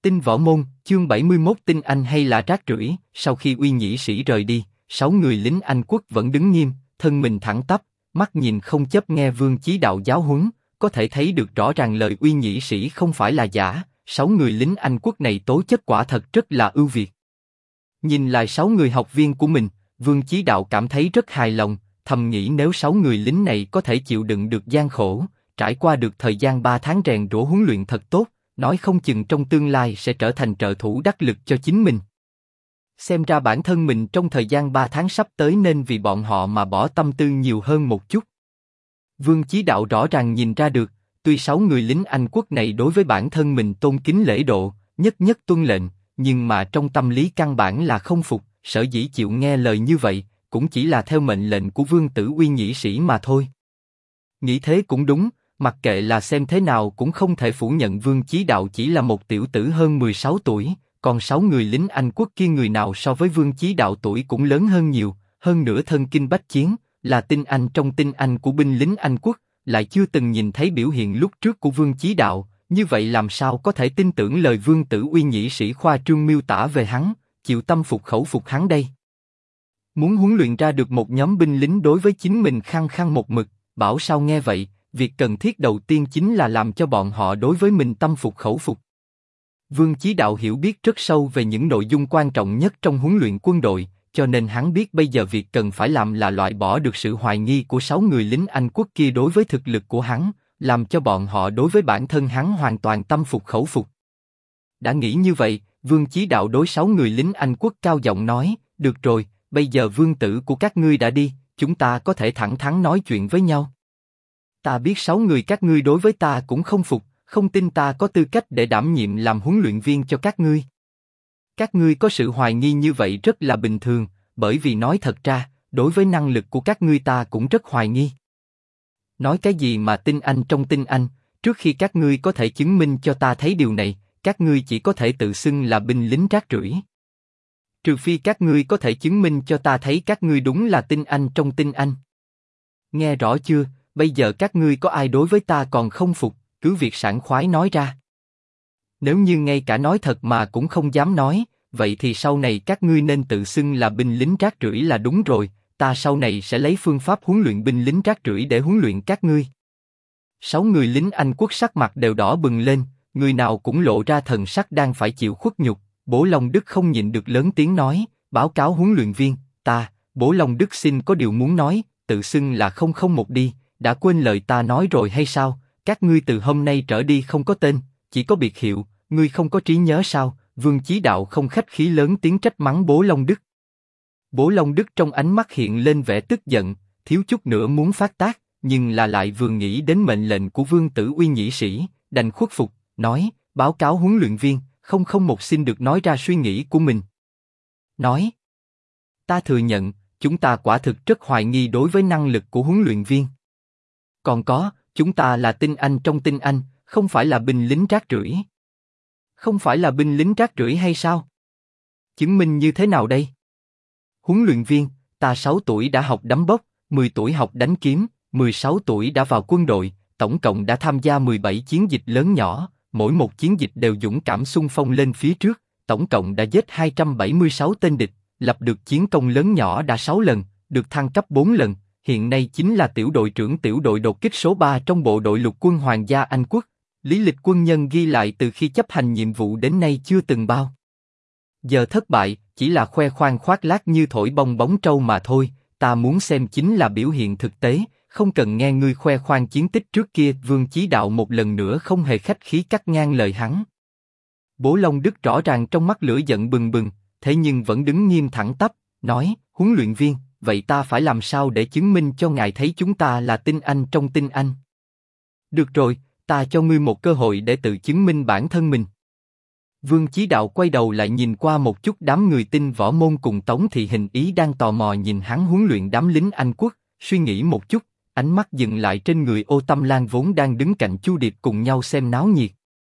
Tinh võ môn, chương 71 tinh anh hay là rác rưởi. Sau khi Uy Nhĩ Sĩ rời đi, 6 người lính Anh quốc vẫn đứng nghiêm, thân mình thẳng tắp, mắt nhìn không chớp nghe Vương Chí Đạo giáo huấn, có thể thấy được rõ ràng lời Uy Nhĩ Sĩ không phải là giả. 6 người lính Anh quốc này tố chất quả thật rất là ưu việt. Nhìn lại 6 người học viên của mình, Vương Chí Đạo cảm thấy rất hài lòng, thầm nghĩ nếu 6 người lính này có thể chịu đựng được gian khổ, trải qua được thời gian 3 tháng rèn rũa huấn luyện thật tốt, nói không chừng trong tương lai sẽ trở thành trợ thủ đắc lực cho chính mình. Xem ra bản thân mình trong thời gian 3 tháng sắp tới nên vì bọn họ mà bỏ tâm tư nhiều hơn một chút. Vương Chí Đạo rõ ràng nhìn ra được, tuy 6 người lính Anh quốc này đối với bản thân mình tôn kính lễ độ, nhất nhất tuân lệnh, nhưng mà trong tâm lý căn bản là không phục, sở dĩ chịu nghe lời như vậy, cũng chỉ là theo mệnh lệnh của Vương tử Uy Nhĩ Sĩ mà thôi. Nghĩ thế cũng đúng, mặc kệ là xem thế nào cũng không thể phủ nhận Vương Chí Đạo chỉ là một tiểu tử hơn 16 tuổi, còn 6 người lính Anh quốc kia người nào so với Vương Chí Đạo tuổi cũng lớn hơn nhiều, hơn nữa thân kinh bách chiến, là tinh anh trong tinh anh của binh lính Anh quốc, lại chưa từng nhìn thấy biểu hiện lúc trước của Vương Chí Đạo, như vậy làm sao có thể tin tưởng lời Vương tử Uy Nhĩ Sĩ khoa trương miêu tả về hắn, chịu tâm phục khẩu phục hắn đây. Muốn huấn luyện ra được một nhóm binh lính đối với chính mình khăng khăng một mực, bảo sao nghe vậy, việc cần thiết đầu tiên chính là làm cho bọn họ đối với mình tâm phục khẩu phục. Vương Chí Đạo hiểu biết rất sâu về những nội dung quan trọng nhất trong huấn luyện quân đội, cho nên hắn biết bây giờ việc cần phải làm là loại bỏ được sự hoài nghi của 6 người lính Anh quốc kia đối với thực lực của hắn, làm cho bọn họ đối với bản thân hắn hoàn toàn tâm phục khẩu phục. Đã nghĩ như vậy, Vương Chí Đạo đối 6 người lính Anh quốc cao giọng nói, được rồi, bây giờ vương tử của các ngươi đã đi, chúng ta có thể thẳng thắn nói chuyện với nhau. Ta biết 6 người các ngươi đối với ta cũng không phục, không tin ta có tư cách để đảm nhiệm làm huấn luyện viên cho các ngươi. Các ngươi có sự hoài nghi như vậy rất là bình thường, bởi vì nói thật ra, đối với năng lực của các ngươi ta cũng rất hoài nghi. Nói cái gì mà tinh anh trong tinh anh, trước khi các ngươi có thể chứng minh cho ta thấy điều này, các ngươi chỉ có thể tự xưng là binh lính rác rưởi. Trừ phi các ngươi có thể chứng minh cho ta thấy các ngươi đúng là tinh anh trong tinh anh. Nghe rõ chưa, bây giờ các ngươi có ai đối với ta còn không phục, cứ việc sảng khoái nói ra. Nếu như ngay cả nói thật mà cũng không dám nói, vậy thì sau này các ngươi nên tự xưng là binh lính rác rưởi là đúng rồi, ta sau này sẽ lấy phương pháp huấn luyện binh lính rác rưởi để huấn luyện các ngươi. 6 người lính Anh quốc sắc mặt đều đỏ bừng lên, người nào cũng lộ ra thần sắc đang phải chịu khuất nhục. Bố Long Đức không nhịn được lớn tiếng nói, báo cáo huấn luyện viên, Bố Long Đức xin có điều muốn nói, tự xưng là 001 đi, đã quên lời ta nói rồi hay sao, các ngươi từ hôm nay trở đi không có tên, chỉ có biệt hiệu, ngươi không có trí nhớ sao, Vương Chí Đạo không khách khí lớn tiếng trách mắng Bố Long Đức. Bố Long Đức trong ánh mắt hiện lên vẻ tức giận, thiếu chút nữa muốn phát tác, nhưng là lại vừa nghĩ đến mệnh lệnh của Vương tử Uy Nhĩ Sĩ, đành khuất phục, nói, báo cáo huấn luyện viên, 001 xin được nói ra suy nghĩ của mình. Nói, ta thừa nhận, chúng ta quả thực rất hoài nghi đối với năng lực của huấn luyện viên. Còn có, chúng ta là tinh anh trong tinh anh, không phải là binh lính rác rưởi. Không phải là binh lính rác rưởi hay sao? Chứng minh như thế nào đây? Huấn luyện viên, ta 6 tuổi đã học đấm bốc, 10 tuổi học đánh kiếm, 16 tuổi đã vào quân đội, tổng cộng đã tham gia 17 chiến dịch lớn nhỏ, mỗi một chiến dịch đều dũng cảm xung phong lên phía trước, tổng cộng đã giết 276 tên địch, lập được chiến công lớn nhỏ đã 6 lần, được thăng cấp 4 lần, hiện nay chính là tiểu đội trưởng tiểu đội đột kích số 3 trong bộ đội lục quân Hoàng gia Anh quốc. Lý lịch quân nhân ghi lại từ khi chấp hành nhiệm vụ đến nay chưa từng bao giờ thất bại, chỉ là khoe khoang khoác lác như thổi bong bóng trâu mà thôi, ta muốn xem chính là biểu hiện thực tế, không cần nghe ngươi khoe khoang chiến tích trước kia. Vương Chí Đạo một lần nữa không hề khách khí cắt ngang lời hắn. Bố Long Đức rõ ràng trong mắt lửa giận bừng bừng, thế nhưng vẫn đứng nghiêm thẳng tắp, nói, huấn luyện viên, vậy ta phải làm sao để chứng minh cho ngài thấy chúng ta là tinh anh trong tinh anh? Được rồi, ta cho ngươi một cơ hội để tự chứng minh bản thân mình. Vương Chí Đạo quay đầu lại nhìn qua một chút đám người Tinh võ môn cùng Tống Thị Hình Ý đang tò mò nhìn hắn huấn luyện đám lính Anh quốc, suy nghĩ một chút, ánh mắt dừng lại trên người Ô Tâm Lan vốn đang đứng cạnh Chu Điệp cùng nhau xem náo nhiệt.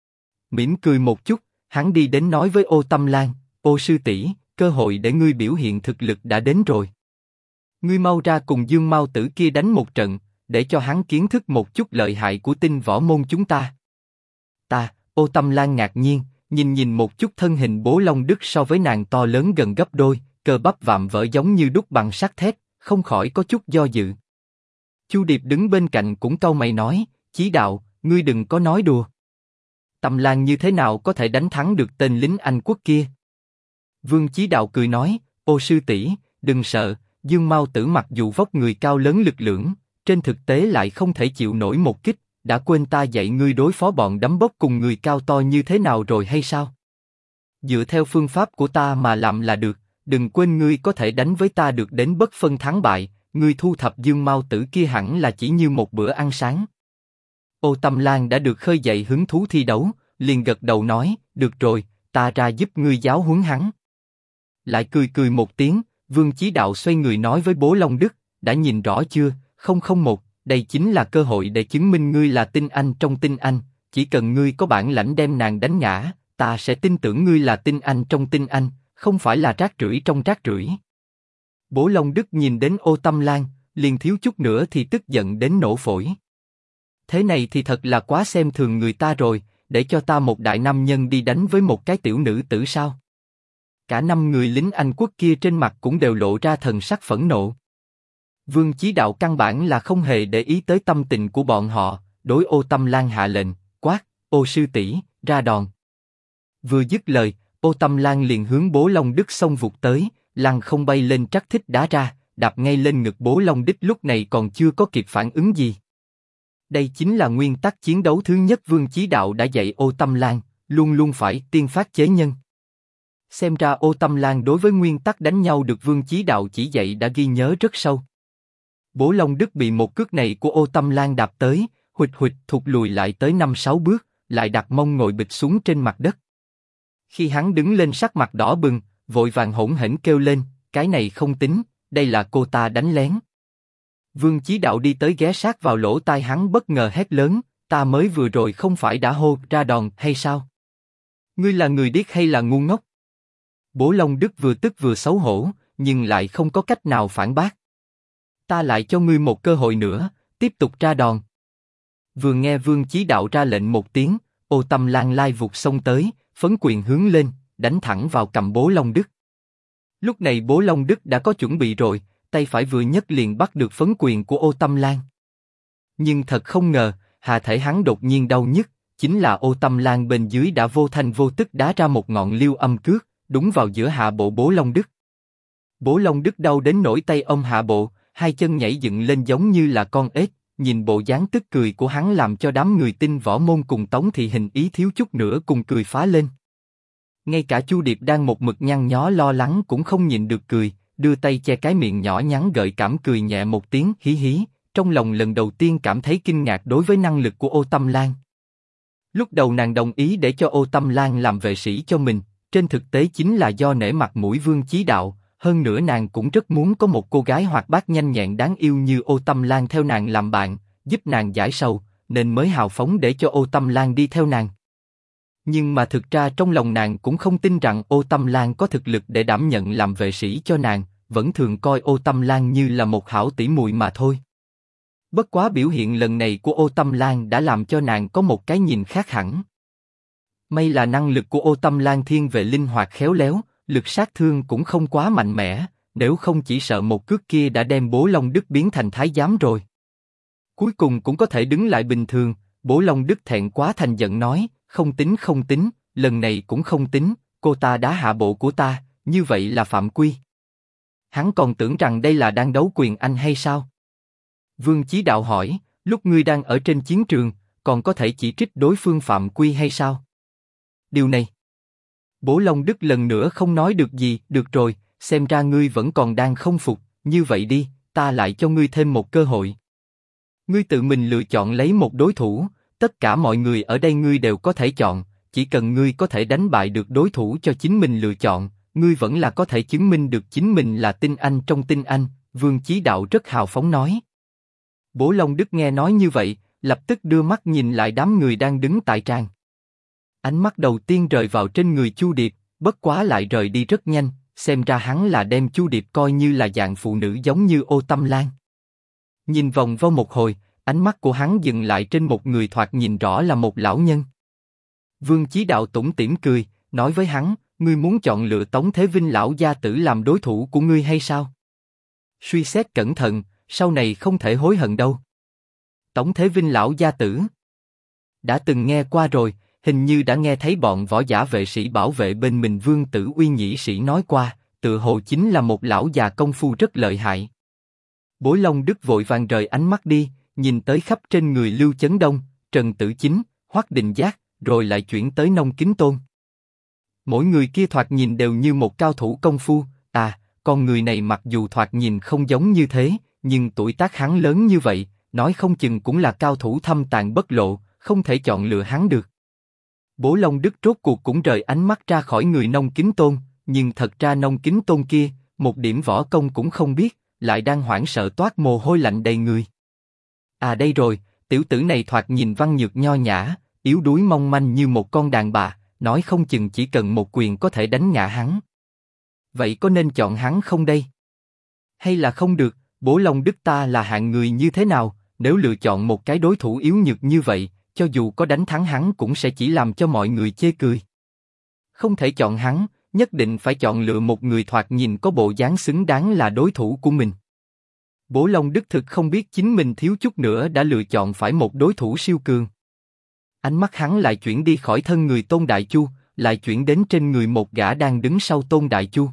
Mỉm cười một chút, hắn đi đến nói với Ô Tâm Lan, Ô sư tỷ, cơ hội để ngươi biểu hiện thực lực đã đến rồi. Ngươi mau ra cùng Dương Mao Tử kia đánh một trận, để cho hắn kiến thức một chút lợi hại của Tinh võ môn chúng ta. Ô Tâm Lan ngạc nhiên, nhìn nhìn một chút thân hình Bố Long Đức so với nàng to lớn gần gấp đôi, cơ bắp vạm vỡ giống như đúc bằng sắt thép, không khỏi có chút do dự. Chu Điệp đứng bên cạnh cũng cau mày nói, Chí Đạo, ngươi đừng có nói đùa. Tâm Lan như thế nào có thể đánh thắng được tên lính Anh quốc kia? Vương Chí Đạo cười nói, ô sư tỷ, đừng sợ, Dương Mao Tử mặc dù vóc người cao lớn lực lưỡng, trên thực tế lại không thể chịu nổi một kích, đã quên ta dạy ngươi đối phó bọn đấm bốc cùng người cao to như thế nào rồi hay sao? Dựa theo phương pháp của ta mà làm là được, đừng quên ngươi có thể đánh với ta được đến bất phân thắng bại, ngươi thu thập Dương Mao Tử kia hẳn là chỉ như một bữa ăn sáng. Ô Tâm Lan đã được khơi dậy hứng thú thi đấu, liền gật đầu nói, được rồi, ta ra giúp ngươi giáo huấn hắn. Lại cười cười một tiếng, Vương Chí Đạo xoay người nói với Bố Long Đức, đã nhìn rõ chưa, 001, đây chính là cơ hội để chứng minh ngươi là tinh anh trong tinh anh, chỉ cần ngươi có bản lãnh đem nàng đánh ngã, ta sẽ tin tưởng ngươi là tinh anh trong tinh anh, không phải là rác rưởi trong rác rưởi. Bố Long Đức nhìn đến Ô Tâm Lan, liền thiếu chút nữa thì tức giận đến nổ phổi. Thế này thì thật là quá xem thường người ta rồi, để cho ta một đại nam nhân đi đánh với một cái tiểu nữ tử sao? Cả 5 người lính Anh quốc kia trên mặt cũng đều lộ ra thần sắc phẫn nộ. Vương Chí Đạo căn bản là không hề để ý tới tâm tình của bọn họ, đối Ô Tâm Lan hạ lệnh, quát, Ô sư tỷ, ra đòn. Vừa dứt lời, Ô Tâm Lan liền hướng Bố Long Đức xông vụt tới, lăng không bay lên trắc thích đá ra, đạp ngay lên ngực Bố Long Đức lúc này còn chưa có kịp phản ứng gì. Đây chính là nguyên tắc chiến đấu thứ nhất Vương Chí Đạo đã dạy Ô Tâm Lan, luôn luôn phải tiên phát chế nhân. Xem ra Ô Tâm Lan đối với nguyên tắc đánh nhau được Vương Chí Đạo chỉ dạy đã ghi nhớ rất sâu. Bố Long Đức bị một cước này của Ô Tâm Lan đạp tới, huỵch huỵch thụt lùi lại tới 5-6 bước, lại đặt mông ngồi bịch xuống trên mặt đất. Khi hắn đứng lên sắc mặt đỏ bừng, vội vàng hỗn hển kêu lên, cái này không tính, đây là cô ta đánh lén. Vương Chí Đạo đi tới ghé sát vào lỗ tai hắn bất ngờ hét lớn, ta mới vừa rồi không phải đã hô ra đòn hay sao? Ngươi là người điếc hay là ngu ngốc? Bố Long Đức vừa tức vừa xấu hổ, nhưng lại không có cách nào phản bác. Ta lại cho ngươi một cơ hội nữa, tiếp tục ra đòn. Vừa nghe Vương Chí Đạo ra lệnh một tiếng, Ô Tâm Lan lai vụt xông tới, phấn quyền hướng lên, đánh thẳng vào cầm Bố Long Đức. Lúc này Bố Long Đức đã có chuẩn bị rồi, tay phải vừa nhấc liền bắt được phấn quyền của Ô Tâm Lan. Nhưng thật không ngờ, hạ thể hắn đột nhiên đau nhức, chính là Ô Tâm Lan bên dưới đã vô thanh vô tức đá ra một ngọn liêu âm cước, đúng vào giữa hạ bộ Bố Long Đức. Bố Long Đức đau đến nỗi tay ôm hạ bộ, hai chân nhảy dựng lên giống như là con ếch, nhìn bộ dáng tức cười của hắn làm cho đám người tin võ môn cùng Tống Thị Hình ý thiếu chút nữa cùng cười phá lên. Ngay cả Chu Điệp đang một mực nhăn nhó lo lắng cũng không nhịn được cười, đưa tay che cái miệng nhỏ nhắn gợi cảm cười nhẹ một tiếng hí hí, trong lòng lần đầu tiên cảm thấy kinh ngạc đối với năng lực của Ô Tâm Lan. Lúc đầu nàng đồng ý để cho Ô Tâm Lan làm vệ sĩ cho mình, trên thực tế chính là do nể mặt mũi Vương Chí Đạo, hơn nữa nàng cũng rất muốn có một cô gái hoạt bát nhanh nhẹn đáng yêu như Ô Tâm Lan theo nàng làm bạn, giúp nàng giải sầu, nên mới hào phóng để cho Ô Tâm Lan đi theo nàng. Nhưng mà thực ra trong lòng nàng cũng không tin rằng Ô Tâm Lan có thực lực để đảm nhận làm vệ sĩ cho nàng, vẫn thường coi Ô Tâm Lan như là một hảo tỷ muội mà thôi. Bất quá biểu hiện lần này của Ô Tâm Lan đã làm cho nàng có một cái nhìn khác hẳn. May là năng lực của Ô Tâm Lan thiên về linh hoạt khéo léo, lực sát thương cũng không quá mạnh mẽ, nếu không chỉ sợ một cước kia đã đem Bố Long Đức biến thành thái giám rồi. Cuối cùng cũng có thể đứng lại bình thường, Bố Long Đức thẹn quá thành giận nói, không tính, lần này cũng không tính, cô ta đá hạ bộ của ta, như vậy là phạm quy. Hắn còn tưởng rằng đây là đang đấu quyền Anh hay sao? Vương Chí Đạo hỏi, lúc ngươi đang ở trên chiến trường, còn có thể chỉ trích đối phương phạm quy hay sao? Điều này. Bố Long Đức lần nữa không nói được gì, được rồi, xem ra ngươi vẫn còn đang không phục, như vậy đi, ta lại cho ngươi thêm một cơ hội. Ngươi tự mình lựa chọn lấy một đối thủ, tất cả mọi người ở đây ngươi đều có thể chọn, chỉ cần ngươi có thể đánh bại được đối thủ cho chính mình lựa chọn, ngươi vẫn là có thể chứng minh được chính mình là tinh anh trong tinh anh, Vương Chí Đạo rất hào phóng nói. Bố Long Đức nghe nói như vậy, lập tức đưa mắt nhìn lại đám người đang đứng tại tràng. Ánh mắt đầu tiên rời vào trên người Chu Điệp, bất quá lại rời đi rất nhanh, xem ra hắn là đem Chu Điệp coi như là dạng phụ nữ giống như Ô Tâm Lan. Nhìn vòng vo một hồi, ánh mắt của hắn dừng lại trên một người thoạt nhìn rõ là một lão nhân. Vương Chí Đạo tủm tỉm cười, nói với hắn, ngươi muốn chọn lựa Tống Thế Vinh lão gia tử làm đối thủ của ngươi hay sao? Suy xét cẩn thận, sau này không thể hối hận đâu. Tống Thế Vinh lão gia tử. Đã từng nghe qua rồi, hình như đã nghe thấy bọn võ giả vệ sĩ bảo vệ bên mình Vương Tử Uy nhĩ sĩ nói qua, tự hồ chính là một lão già công phu rất lợi hại. Bối Long Đức vội vàng rời ánh mắt đi, nhìn tới khắp trên người Lưu Chấn Đông, Trần Tử Chính, Hoắc Định Giác, rồi lại chuyển tới Nông Kính Tôn. Mỗi người kia thoạt nhìn đều như một cao thủ công phu, con người này mặc dù thoạt nhìn không giống như thế, nhưng tuổi tác hắn lớn như vậy, nói không chừng cũng là cao thủ thâm tàng bất lộ, không thể chọn lựa hắn được. Bố Long Đức rốt cuộc cũng rời ánh mắt ra khỏi người Nông Kính Tôn, nhưng thật ra Nông Kính Tôn kia, một điểm võ công cũng không biết, lại đang hoảng sợ toát mồ hôi lạnh đầy người. Đây rồi, tiểu tử này thoạt nhìn văn nhược nho nhã, yếu đuối mong manh như một con đàn bà, nói không chừng chỉ cần một quyền có thể đánh ngã hắn. Vậy có nên chọn hắn không đây? Hay là không được, Bố Long Đức ta là hạng người như thế nào, nếu lựa chọn một cái đối thủ yếu nhược như vậy, cho dù có đánh thắng hắn cũng sẽ chỉ làm cho mọi người chê cười. Không thể chọn hắn, nhất định phải chọn lựa một người thoạt nhìn có bộ dáng xứng đáng là đối thủ của mình. Bố Long Đức thực không biết chính mình thiếu chút nữa đã lựa chọn phải một đối thủ siêu cường. Ánh mắt hắn lại chuyển đi khỏi thân người Tôn Đại Chu, lại chuyển đến trên người một gã đang đứng sau Tôn Đại Chu.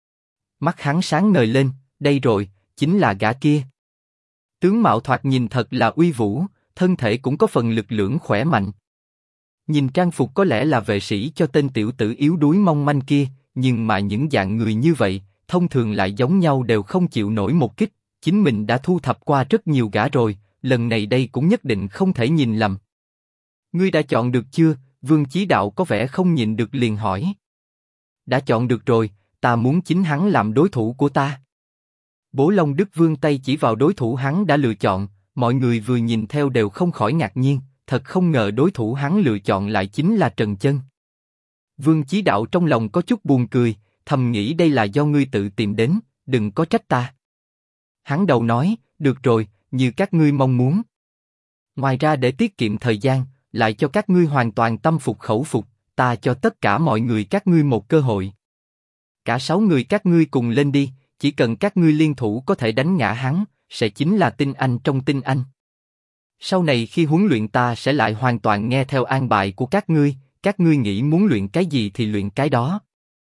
Mắt hắn sáng ngời lên, đây rồi, chính là gã kia. Tướng mạo thoạt nhìn thật là uy vũ, thân thể cũng có phần lực lưỡng khỏe mạnh. Nhìn trang phục có lẽ là vệ sĩ cho tên tiểu tử yếu đuối mong manh kia, nhưng mà những dạng người như vậy, thông thường lại giống nhau đều không chịu nổi một kích. Chính mình đã thu thập qua rất nhiều gã rồi, lần này đây cũng nhất định không thể nhìn lầm. Ngươi đã chọn được chưa? Vương Chí Đạo có vẻ không nhịn được liền hỏi. Đã chọn được rồi, ta muốn chính hắn làm đối thủ của ta. Bố Long Đức vươn tay chỉ vào đối thủ hắn đã lựa chọn, mọi người vừa nhìn theo đều không khỏi ngạc nhiên, thật không ngờ đối thủ hắn lựa chọn lại chính là Trần Chân. Vương Chí Đạo trong lòng có chút buồn cười, thầm nghĩ đây là do ngươi tự tìm đến, đừng có trách ta. Hắn đầu nói, được rồi, như các ngươi mong muốn. Ngoài ra để tiết kiệm thời gian, lại cho các ngươi hoàn toàn tâm phục khẩu phục, ta cho tất cả mọi người các ngươi một cơ hội. Cả 6 người các ngươi cùng lên đi, chỉ cần các ngươi liên thủ có thể đánh ngã hắn, sẽ chính là tinh anh trong tinh anh. Sau này khi huấn luyện ta sẽ lại hoàn toàn nghe theo an bài của các ngươi nghĩ muốn luyện cái gì thì luyện cái đó.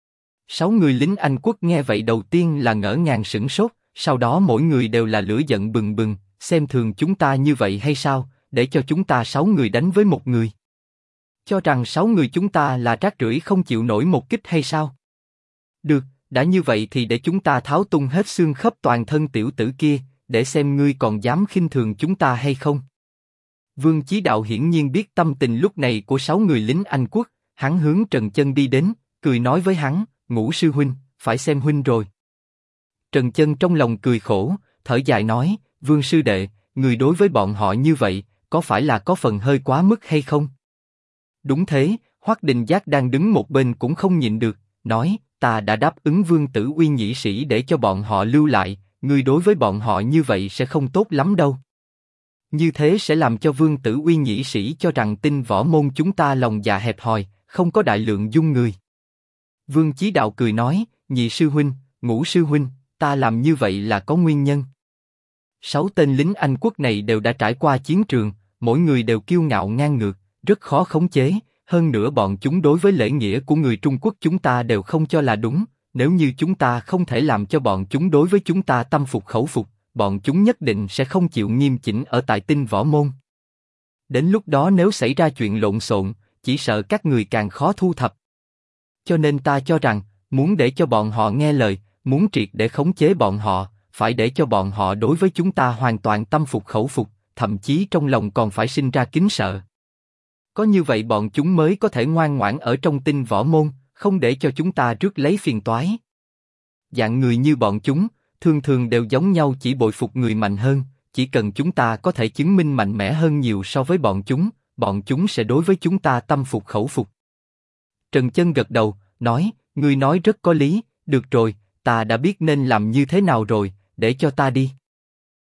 6 người lính Anh quốc nghe vậy đầu tiên là ngỡ ngàng sửng sốt, sau đó mỗi người đều là lửa giận bừng bừng, xem thường chúng ta như vậy hay sao, để cho chúng ta 6 người đánh với một người. Cho rằng 6 người chúng ta là rác rưởi không chịu nổi một kích hay sao? Được, đã như vậy thì để chúng ta tháo tung hết xương khớp toàn thân tiểu tử kia, để xem ngươi còn dám khinh thường chúng ta hay không. Vương Chí Đạo hiển nhiên biết tâm tình lúc này của 6 người lính Anh quốc, hắn hướng Trần Chân đi đến, cười nói với hắn, Ngũ sư huynh, phải xem huynh rồi. Trần Chân trong lòng cười khổ, thở dài nói, Vương sư đệ, người đối với bọn họ như vậy, có phải là có phần hơi quá mức hay không? Đúng thế, Hoắc Định Giác đang đứng một bên cũng không nhịn được, nói, ta đã đáp ứng Vương Tử Uy nhĩ sĩ để cho bọn họ lưu lại, người đối với bọn họ như vậy sẽ không tốt lắm đâu. Như thế sẽ làm cho Vương Tử Uy nhĩ sĩ cho rằng Tinh Võ môn chúng ta lòng dạ hẹp hòi, không có đại lượng dung người. Vương Chí Đạo cười nói, Nhị sư huynh, Ngũ sư huynh, ta làm như vậy là có nguyên nhân. 6 tên lính Anh quốc này đều đã trải qua chiến trường, mỗi người đều kiêu ngạo ngang ngược, rất khó khống chế. Hơn nữa bọn chúng đối với lễ nghĩa của người Trung Quốc chúng ta đều không cho là đúng. Nếu như chúng ta không thể làm cho bọn chúng đối với chúng ta tâm phục khẩu phục, bọn chúng nhất định sẽ không chịu nghiêm chỉnh ở tại Tinh Võ môn. Đến lúc đó nếu xảy ra chuyện lộn xộn, chỉ sợ các người càng khó thu thập. Cho nên ta cho rằng, muốn để cho bọn họ nghe lời, muốn triệt để khống chế bọn họ, phải để cho bọn họ đối với chúng ta hoàn toàn tâm phục khẩu phục, thậm chí trong lòng còn phải sinh ra kính sợ. Có như vậy bọn chúng mới có thể ngoan ngoãn ở trong Tinh Võ môn, không để cho chúng ta rước lấy phiền toái. Dạng người như bọn chúng, thường thường đều giống nhau chỉ bội phục người mạnh hơn, chỉ cần chúng ta có thể chứng minh mạnh mẽ hơn nhiều so với bọn chúng sẽ đối với chúng ta tâm phục khẩu phục. Trần Chân gật đầu, nói, ngươi nói rất có lý, được rồi, ta đã biết nên làm như thế nào rồi, để cho ta đi.